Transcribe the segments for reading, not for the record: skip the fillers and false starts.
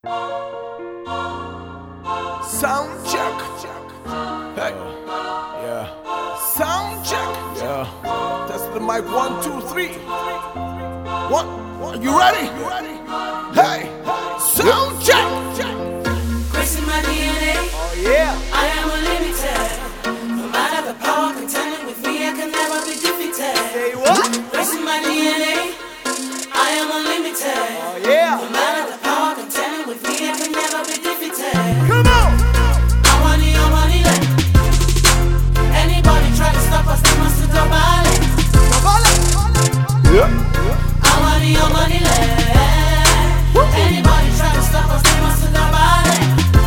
Sound check. Hey. Yeah. Sound check. Yeah. Test the mic. 1, 2, 3. What? You ready? Hey. Sound check. Grace in my DNA. Oh yeah. I am unlimited. No matter the power contending with me, I can never be defeated. Say what? Grace in my DNA. I am unlimited. Oh yeah. No matter the power contending with me, I can never be defeated. Come on. I want it, like. Anybody try to stop us, they must double it. Yeah. I want it, like. Anybody try to stop us, they must double it.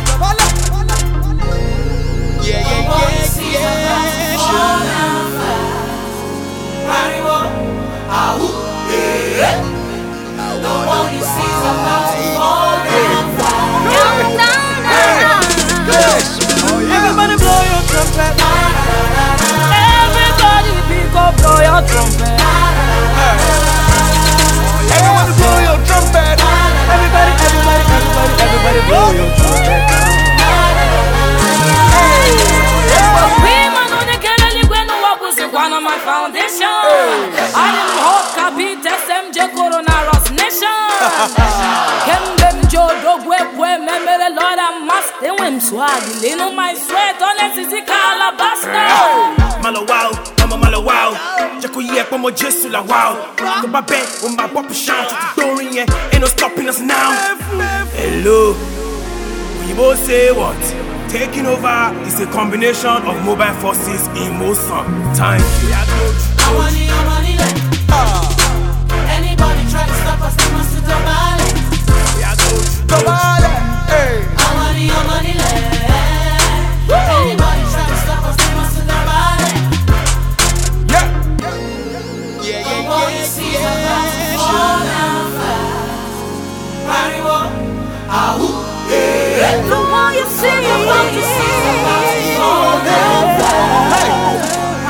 Yeah. The one you see is about to fall down fast. Everybody blow your trumpet. Everybody pick up, blow your trumpet. Everyone blow your trumpet. Everybody blow your trumpet. One of my foundation. I didn't hope Kabit SMJ Coronavirus Nation. Kembe Jodo Gwebwe Memere Lord and Master Wim Swag. Lino my sweat on SC Calabaster. Malawao, mama malawao. Jaco yep, I'm a jesu la wow. The babe, when my pop shout to the door in ain't no stopping us now. Hello, we both say what? Taking over is a combination of mobile forces in motion. Time. I want it, like. Anybody try to stop us, they must double it. Hey. I want it, like. Anybody try to stop us, they must double it. Yeah. The one you see is about to fall down fast. The one you see is about to fall down fast.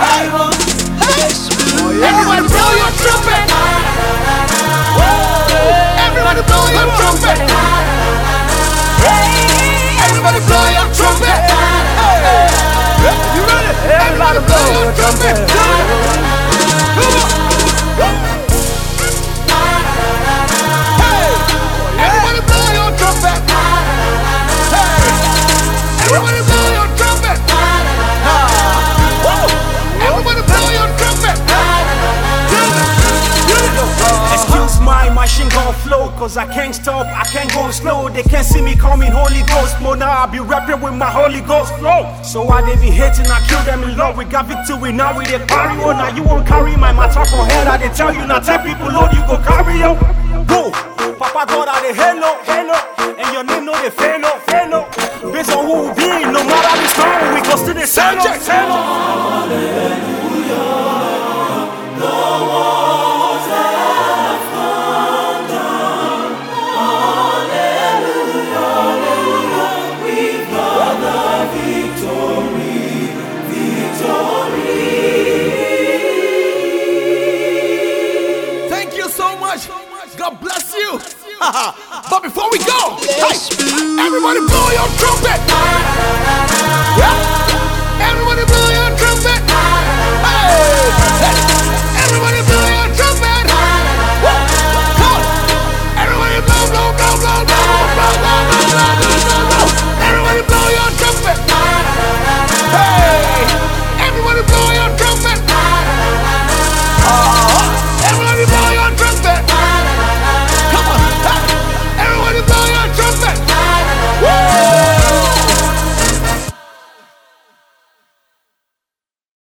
Everybody blow your trumpet. Everybody blow your trumpet. Everybody blow your trumpet. You ready? Everybody blow your trumpet. Everybody blow your trumpet. Everybody blow your trumpet. Everybody blow your trumpet. Excuse my machine gun flow, cause I can't stop, I can't go slow. They can't see me coming Holy Ghost mode. Now I be rapping with my Holy Ghost flow. So why they be hating, I kill them in love. We got victory, now we they carry on. Now you won't carry my matter for head. I they tell you, now tell people, Lord, you go carry on. Go, Papa God, I they hello. And your name no they fail. Based on who we be, no matter the storm, we go still the same. Thank you so much. God bless you. But before we go, hey, everybody blow your trumpet. Yeah. Everybody blow your trumpet. Hey, everybody blow